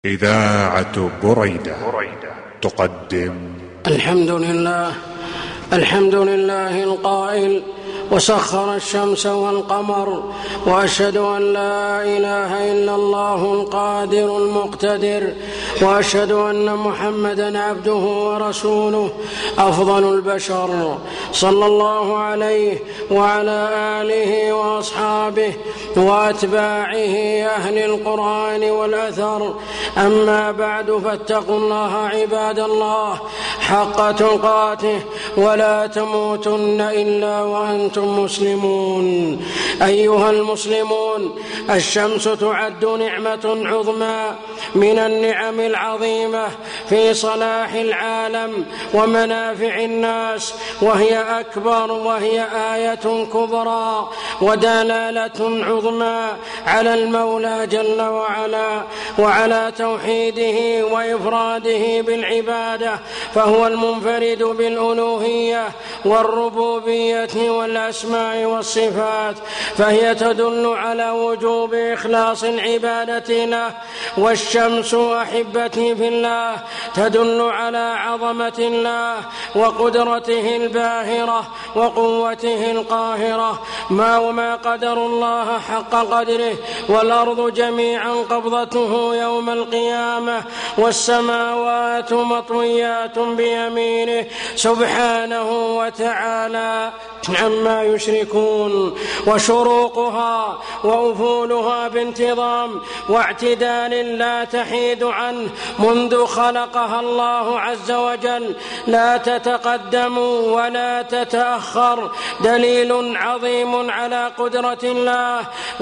إذاعة بريدة تقدم الحمد لله القائل: وسخر الشمس والقمر، وأشهد أن لا إله إلا الله القادر المقتدر، وأشهد أن محمدًا عبده ورسوله أفضل البشر، صلى الله عليه وعلى آله وأصحابه وأتباعه أهل القرآن والأثر. أما بعد، فاتقوا الله عباد الله حق تقاته، ولا تموتن إلا وأنتم مسلمون. أيها المسلمون، الشمس تعد نعمة عظمى من النعم العظيمة في صلاح العالم ومنافع الناس، وهي أكبر، وهي آية كبرى ودلالة عظمى على المولى جل وعلا وعلى توحيده وإفراده بالعبادة، فهو المنفرد بالألوهية والربوبية والأسماء والصفات، فهي تدل على وجوب إخلاص العبادة له. والشمس أحبتي في الله تدل على عظمة الله وقدرته الباهرة وقوته القاهرة، وما قدر الله حق قدره، والأرض جميعا قبضته يوم القيامة، والسماوات مطويات بيمينه سبحانه وتعالى عما يشركون. وشروقها وأفولها بانتظام واعتدال لا تحيد عنه منذ خلقها الله عز وجل، لا تتقدم ولا تتأخر، دليل عظيم على قدرة الله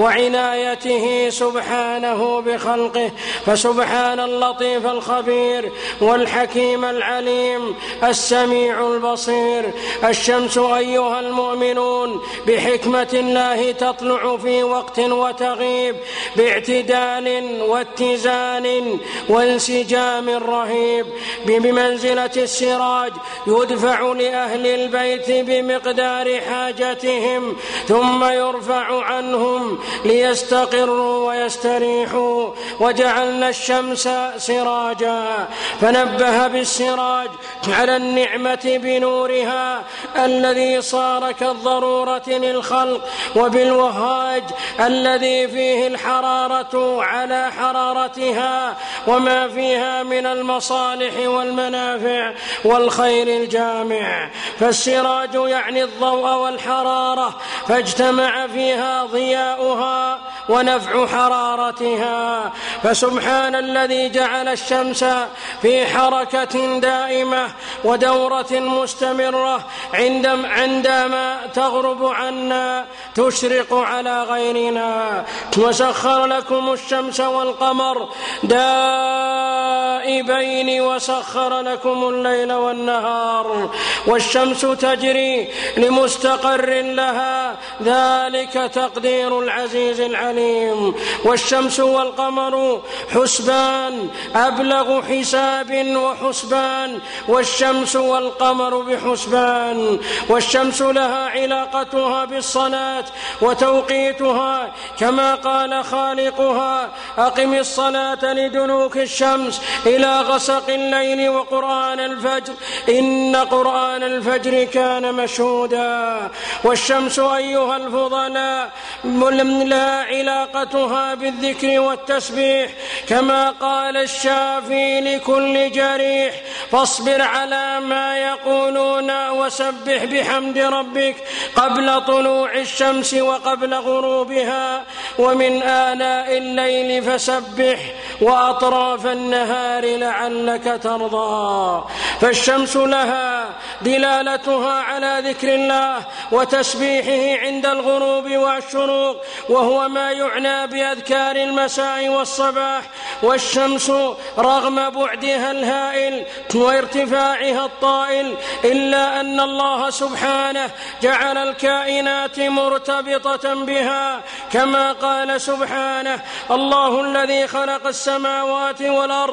وعنايته سبحانه بخلقه. فسبحان اللطيف الخبير والحكيم العليم السميع البصير. الشمس أيها المؤمنون بحكمة الله تطلع في وقت وتغيب باعتدال واتزان وانسجام رهيب، بمنزلة السراج يدفع لأهل البيت بمقدار حاجتهم، ثم يرفع عنهم ليستقروا ويستريحوا. وجعلنا الشمس سراجا، فنبه بالسراج على النعمة بنورها الذي صار كالضرورة للخلق، وبالوهاج الذي فيه الحرارة على حرارتها وما فيها من المصالح والمنافع والخير الجامع. فالسراج يعني الضوء والحرارة، فاجتمع فيها ضياؤها ونفع حرارتها. فسبحان الذي جعل الشمس في حركة دائمة ودورة مستمرة، عندما تغرب عنا تشرق على غيرنا. وسخر لكم الشمس والقمر دائبين، وسخر لكم الليل والنهار، والشمس تجري لمستقر لها، ذلك تقدير العزيز العليم. والشمس والقمر حسبان، أبلغ حساب وحسبان، والشمس والقمر بحسبان. والشمس لها علاقتها بالصلاة وتوقيتها، كما قال خالقها: أقم الصلاة لدلوك الشمس إلى غسق الليل وقرآن الفجر إن قرآن الفجر كان مشهودا. والشمس أيها الفضلاء لها علاقتها بالذكر والتسبيح، كما قال الشافي لكل جريح: فاصبر على ما يقولون وسبح بحمد ربك قبل طلوع الشمس وقبل غروبها، ومن آلاء الليل فسبح وأطراف النهار لعلك ترضى. فالشمس لها دلالتها على ذكر الله وتسبيحه عند الغروب والشروق، وهو ما يعنى بأذكار المساء والصباح. والشمس رغم بعدها الهائل وارتفاعها الطائل، إلا أن الله سبحانه جعل الكائنات مرتبطة بها، كما قال سبحانه: الله الذي خلق السماوات والأرض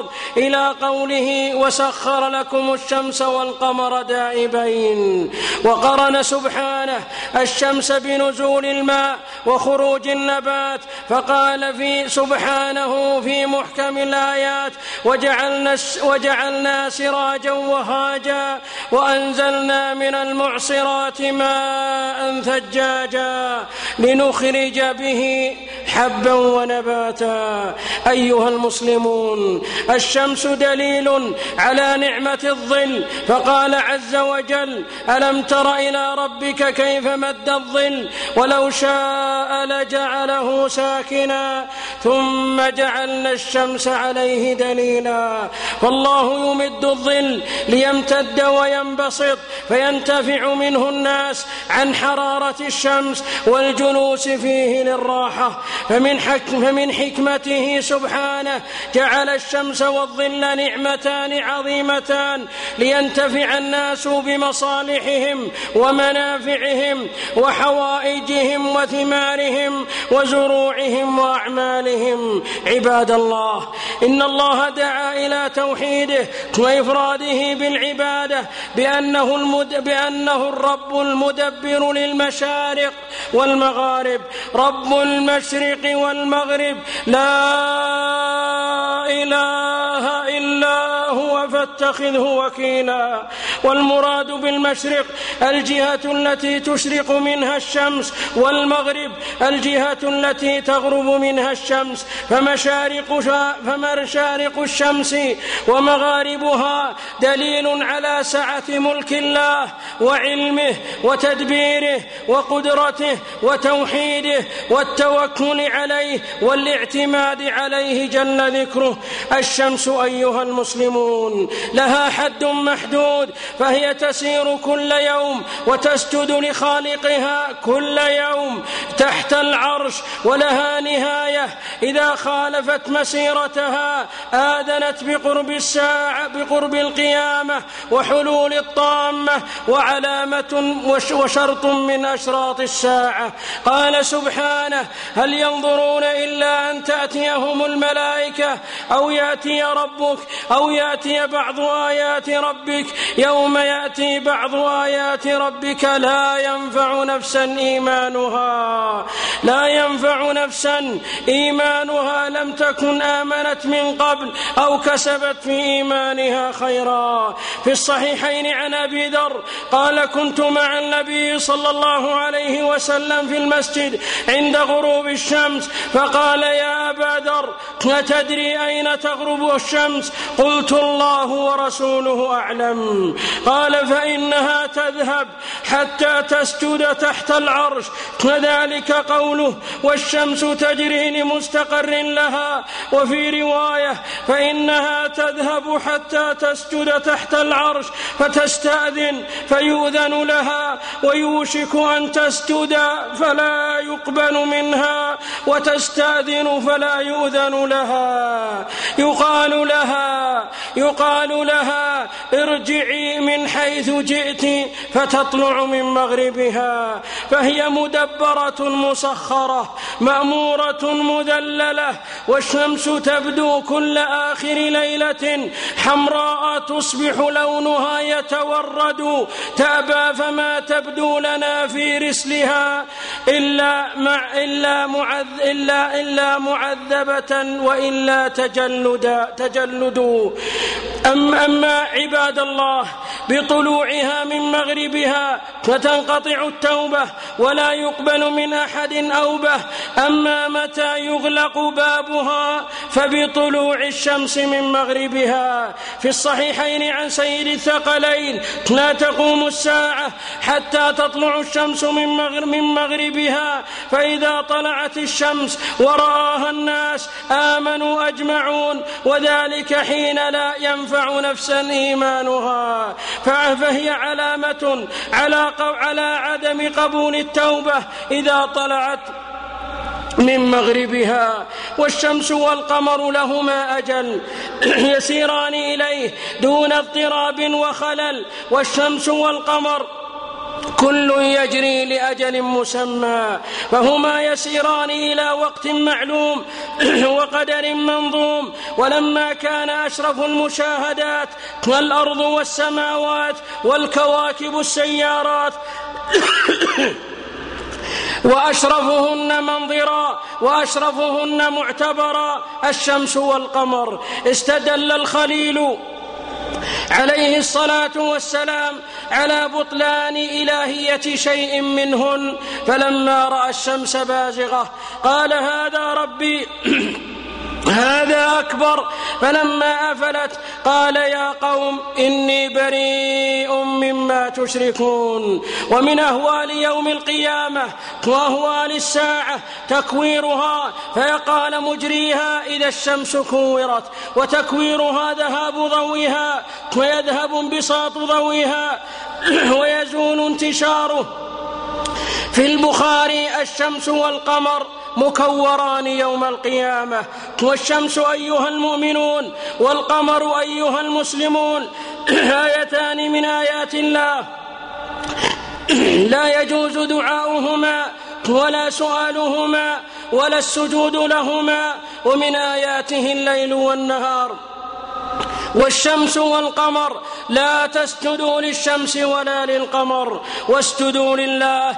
إلى قوله وسخر لكم الشمس والقمر دائبين. وقرن سبحانه الشمس بنزول الماء وخروج النبات، فقال سبحانه في محكم الآيات وجعلنا سراجا وهاجا وأنزلنا من المعصرات ماء ثجاجا لنخرج به حبا ونباتا. أيها المسلمون، الشمس دليل على نعمة الظل، فقال عز وجل ألم تر إلى ربك كيف مد الظل ولو شاء لجعله ساكنا ثم جعلنا الشمس عليه دليلا. فالله يمد الظل ليمتد وينبسط فينتفع منه الناس عن حرارة الشمس والجلوس فيه للراحة. فمن حكمته سبحانه جعل الشمس والظل نعمتان عظيمتان لينتفع الناس بمصالحهم ومنافعهم وحوائجهم وثمارهم وزروعهم وأعمالهم. عباد الله، إن الله دعا إلى توحيده وإفراده بالعبادة بأنه الرب المدبر للمشارق والمغارب، رب المشرق والمغرب، لا إله إلا هو فاتخذه وكيلا. والمراد بالمشرق الجهة التي تشرق منها الشمس، والمغرب الجهة التي تغرب منها الشمس. فمشارق الشمس ومغاربها دليل على سعة ملك الله وعلمه وتدبيره وقدرته وتوحيده والتوكل عليه والاعتماد عليه جل ذكره. الشمس أيها المسلمون لها حد محدود، فهي تسير كل يوم وتسجد لخالقها كل يوم تحت العرش، ولها نهاية إذا خالفت مسيرتها آذنت بقرب الساعة، بقرب القيامة وحلول الطامة وعلامة وشرط من أشراط الساعة. قال سبحانه هل ينظرون إلا أن تأتيهم الملائكة أو يأتي ربك أو يأتي بعض آيات ربك. يوم يأتي بعض آيات ربك لا ينفع نفسا إيمانها لم تكن آمنت من قبل أو كسبت في إيمانها خيرا. في الصحيحين عن أبي ذر قال كنت مع النبي صلى الله عليه وسلم في المسجد عند غروب الشمس، فقال يا أبا ذر أتدري أين تغرب الشمس؟ قلت الله ورسوله أعلم. قال فإنها تذهب حتى تسجد تحت العرش، وذلك قوله والشمس تجري لمستقر لها. وفي رواية فإنها تذهب حتى تسجد تحت العرش فتستأذن فيؤذن لها، ويوشك أن تسجد فلا يقبل منها، وتستأذن فلا يؤذن لها. يقال لها ارجعي من حيث جئت فتطلع من مغربها. فهي مدبرة مسخرة مأمورة مذللة. والشمس تبدو كل آخر ليلة حمراء تصبح لونها يتورد تأبى، فما تبدو لنا في رسلها إلا معذبة وإلا تجلد. أما عباد الله بطلوعها من مغربها فتنقطع التوبة ولا يقبل من أحد أوبة. أما متى يغلق بابها فبطلوع الشمس من مغربها. في الصحيحين عن سيد الثقلين لا تقوم الساعة حتى تطلع الشمس من مغربها، فإذا طلعت الشمس ورآها الناس آمنوا أجمعون، وذلك حين لا ينفع نفسا إيمانها. فهي علامة على عدم قبول التوبة إذا طلعت من مغربها. والشمس والقمر لهما أجل يسيران إليه دون اضطراب وخلل. والشمس والقمر كل يجري لأجل مسمى، فهما يسيران إلى وقت معلوم وقدر منظوم. ولما كان أشرف المشاهدات الأرض والسماوات والكواكب السيارات وأشرفهن منظرا وأشرفهن معتبرا الشمس والقمر، استدل الخليل عليه الصلاة والسلام على بطلان إلهية شيء منهن، فلما رأى الشمس بازغة قال هذا ربي هذا أكبر، فلما أفلت قال يا قوم إني بريء مما تشركون. ومن أهوال يوم القيامة وأهوال الساعة تكويرها، فيقال مجريها إذا الشمس كورت، وتكويرها ذهاب ضوئها ويذهب انبساط ضوئها ويزول انتشاره. في البخاري الشمس والقمر مكوران يوم القيامة، والشمس أيها المؤمنون والقمر أيها المسلمون آيتان من آيات الله لا يجوز دعاؤهما ولا سؤالهما ولا السجود لهما، ومن آياته الليل والنهار. والشمس والقمر لا تسجدوا للشمس ولا للقمر واسجدوا لله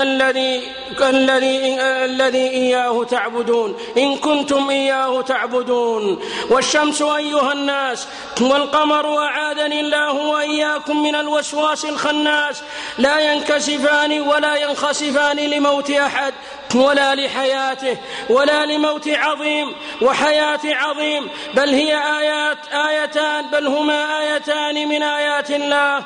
الذي إياه تعبدون إن كنتم إياه تعبدون. والشمس أيها الناس والقمر أعاذني الله وإياكم من الوسواس الخناس لا ينكسفان ولا ينخسفان لموت أحد ولا لحياته ولا لموت عظيم وحياة عظيم، بل هي بل هما آيتان من آيات الله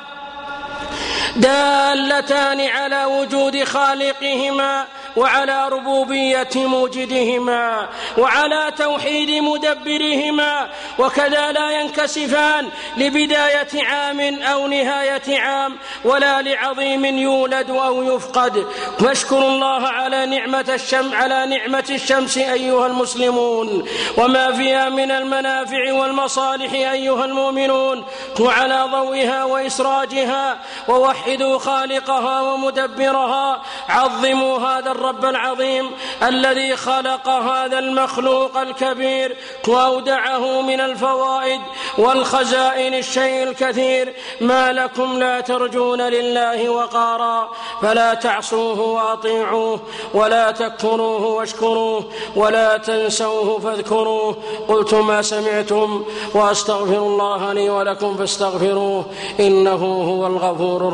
دالتان على وجود خالقهما وعلى ربوبية موجدهما وعلى توحيد مدبرهما، وكذا لا ينكسفان لبداية عام أو نهاية عام ولا لعظيم يولد أو يفقد. واشكروا الله على نعمة الشمس أيها المسلمون وما فيها من المنافع والمصالح أيها المؤمنون، وعلى ضوئها وإسراجها، ووحدوا خالقها ومدبرها. عظموا هذا الرب العظيم الذي خلق هذا المخلوق الكبير وأودعه من الفوائد والخزائن الشيء الكثير. ما لكم لا ترجون لله وقارا، فلا تعصوه وأطيعوه ولا تكفروه واشكروه ولا تنسوه فاذكروه. قلت ما سمعتم وأستغفر الله لي ولكم فاستغفروه إنه هو الغفور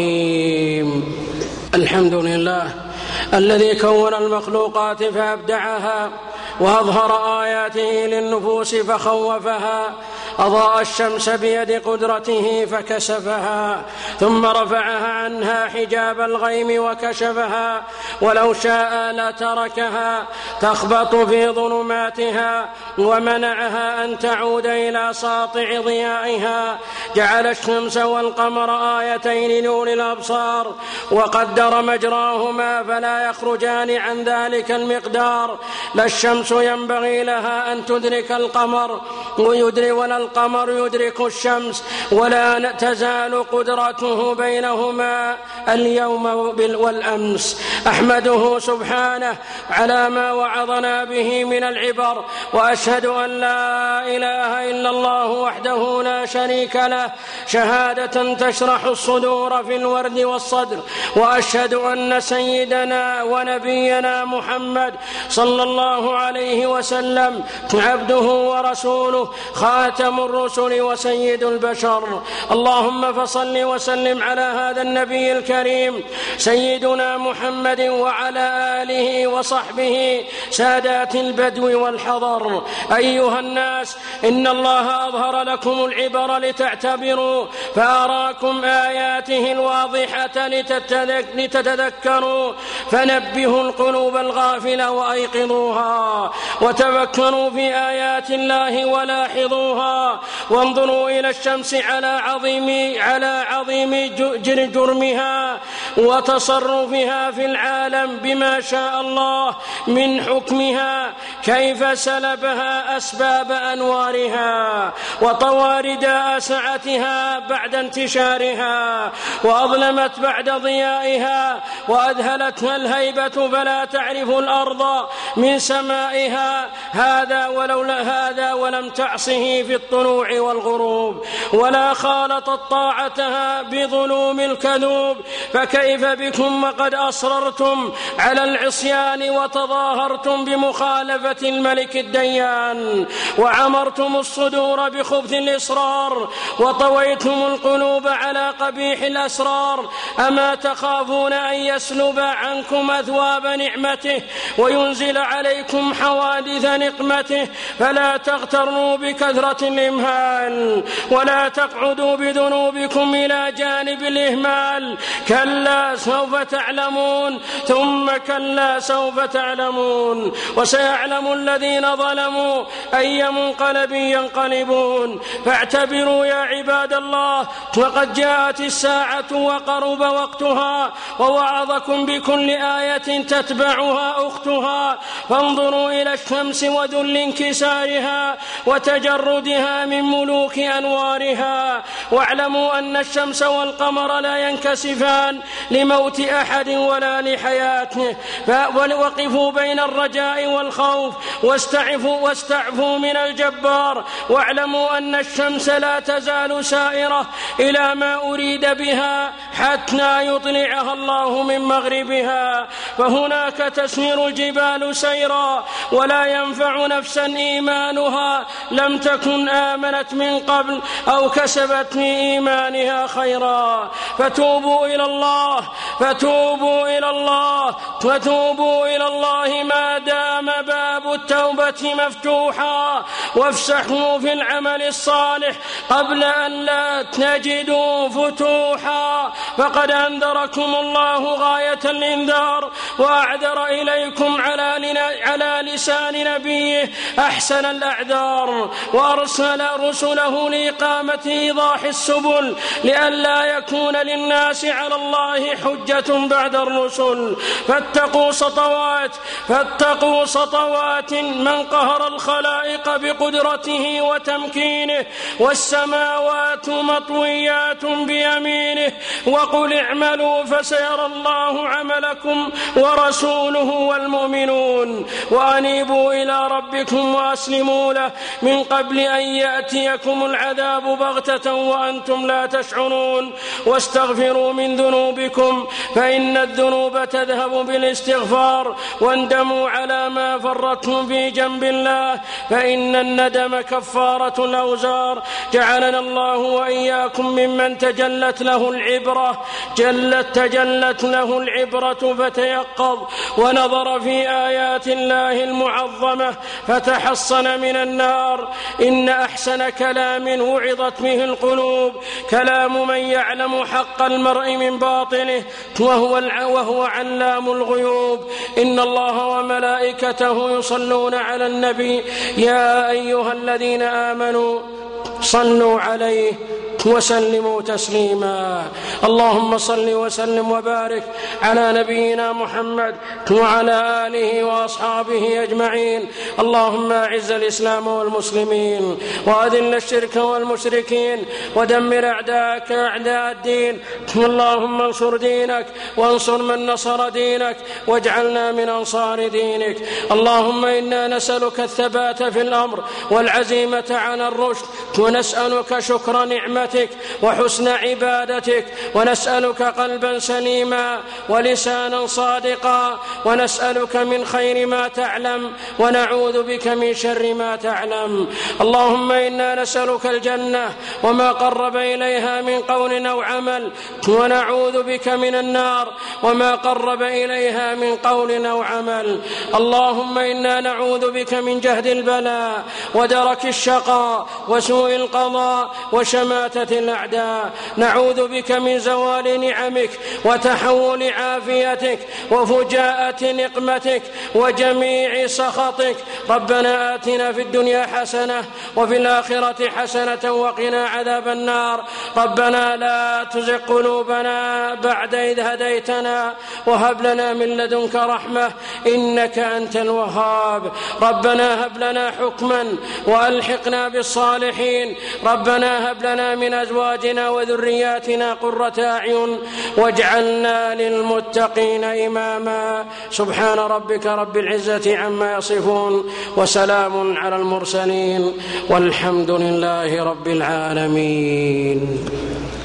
الرحيم. الحمد لله الذي كون المخلوقات فأبدعها وأظهر آياته للنفوس فخوفها، أضاء الشمس بيد قدرته فكسفها ثم رفعها عنها حجاب الغيم وكشفها، ولو شاء لتركها تخبط في ظلماتها ومنعها أن تعود إلى ساطع ضيائها. جعل الشمس والقمر آيتين لأولي الأبصار وقدر مجراهما فلا يخرجان عن ذلك المقدار. لا الشمس ينبغي لها أن تدرك القمر ولا القمر يدرك الشمس، ولا تزال قدرته بينهما اليوم والأمس. أحمده سبحانه على ما وعظنا به من العبر، وأشهد أن لا إله إلا الله وحده لا شريك له شهادة تشرح الصدور في الورد والصدر، وأشهد أن سيدنا ونبينا محمد صلى الله عليه وسلم عبده ورسوله خاتم الرسل وسيد البشر. اللهم فصل وسلم على هذا النبي الكريم سيدنا محمد وعلى آله وصحبه سادات البدو والحضر. أيها الناس إن الله أظهر لكم العبر لتعتبروا، فأراكم آياته الواضحة لتتذكروا، فنبهوا القلوب الغافلة وأيقظوها. وتفكروا في آيات الله ولاحظوها، وانظروا إلى الشمس على عظيم جرمها وتصرفها في العالم بما شاء الله من حكمها، كيف سلبها أسباب أنوارها وطوى رداء سعتها بعد انتشارها، وأظلمت بعد ضيائها، وأذهلتها الهيبة فلا تعرف الأرض من سمائها، هذا ولم تعصه في الطلوع والغروب، ولا خالطت طاعتها بظلوم الكذوب، فكيف بكم وقد أصررتم على العصيان وتظاهرتم بمخالفة الملك الديان، وعمرتم الصدور بخبث الإصرار، وطويتم القلوب على قبيح الأسرار. أما تخافون أن يسلب عنكم أثواب نعمته وينزل عليكم حوادث نقمته؟ فلا تغتروا بكثرة الإمهال، ولا تقعدوا بذنوبكم إلى جانب الإهمال. كلا سوف تعلمون، ثم كلا سوف تعلمون، وسيعلم الذين ظلموا أي منقلب ينقلبون. فاعتبروا يا عباد الله، وقد جاءت الساعة وقرب وقتها، ووعظكم بكل آية تتبعها أختها. فانظروا إلى الشمس وذل انكسارها وتجردها من ملوك أنوارها، واعلموا أن الشمس والقمر لا ينكسفان لموت أحد ولا لحياته. وقفوا بين الرجاء والخوف واستعفوا من الجبار، واعلموا أن الشمس لا تزال سائرة إلى ما أريد بها حتى يطلعها الله من مغربها، فهناك تسير الجبال سيرا، ولا ينفع نفسا إيمانها لم تكن آمنت من قبل أو كسبت في إيمانها خيرا. فتوبوا إلى الله ما دام باب التوبة مفتوحا، وافسحوا في العمل الصالح قبل أن لا تجدوا فتوحا، فقد أنذركم الله غاية الإنذار، وأعذر إليكم على لسان نبيه أحسن الأعذار، وأرسل رسله لإقامة إيضاح السبل لئلا يكون للناس على الله حجة بعد الرسل. فاتقوا سطوات من قهر الخلائق بقدرته وتمكينه، والسماوات مطويات بيمينه، وقل اعملوا فسيرى الله عملكم ورسوله والمؤمنون، وأنيبوا إلى ربكم وأسلموا له من قبل أن يأتيكم العذاب بغتة وأنتم لا تشعرون. واستغفروا من ذنوبكم فإن الذنوب تذهب بالاستغفار، واندموا على ما فرطتم في جنب الله فإن الندم كفارة الأوزار. جعلنا الله وإياكم ممن تجلت له العبرة فتيقظ ونظر في آيات الله المعظمة فتحصن من النار. إن أحسن كلام وعظت به القلوب كلام من يعلم حق المرء من باطله وهو علام الغيوب. إن الله وملائكته يصلون على النبي يا أيها الذين آمنوا صلوا عليه وسلموا تسليما. اللهم صل وسلم وبارك على نبينا محمد وعلى آله وأصحابه أجمعين. اللهم أعز الإسلام والمسلمين وأذل الشرك والمشركين ودمر أعداءك أعداء الدين. اللهم انصر دينك وانصر من نصر دينك واجعلنا من أنصار دينك. اللهم إنا نسألك الثبات في الأمر والعزيمة على الرشد، ونسألك شكر نعمتك وحسن عبادتك، ونسألك قلبا سليما ولسانا صادقا، ونسألك من خير ما تعلم ونعوذ بك من شر ما تعلم. اللهم إنا نسألك الجنة وما قرب إليها من قول أو عمل، ونعوذ بك من النار وما قرب إليها من قول أو عمل. اللهم إنا نعوذ بك من جهد البلاء ودرك الشقاء وسوء القضاء وشماتة وهزيمة الأعداء، نعوذ بك من زوال نعمك وتحول عافيتك وفجاءة نقمتك وجميع سخطك. ربنا آتنا في الدنيا حسنة وفي الآخرة حسنة وقنا عذاب النار. ربنا لا تزغ قلوبنا بعد إذ هديتنا وهب لنا من لدنك رحمة إنك أنت الوهاب. ربنا هب لنا حكما وألحقنا بالصالحين. ربنا هب لنا من أزواجنا وذرياتنا قرة أعين واجعلنا للمتقين إماما. سبحان ربك رب العزة عما يصفون وسلام على المرسلين والحمد لله رب العالمين.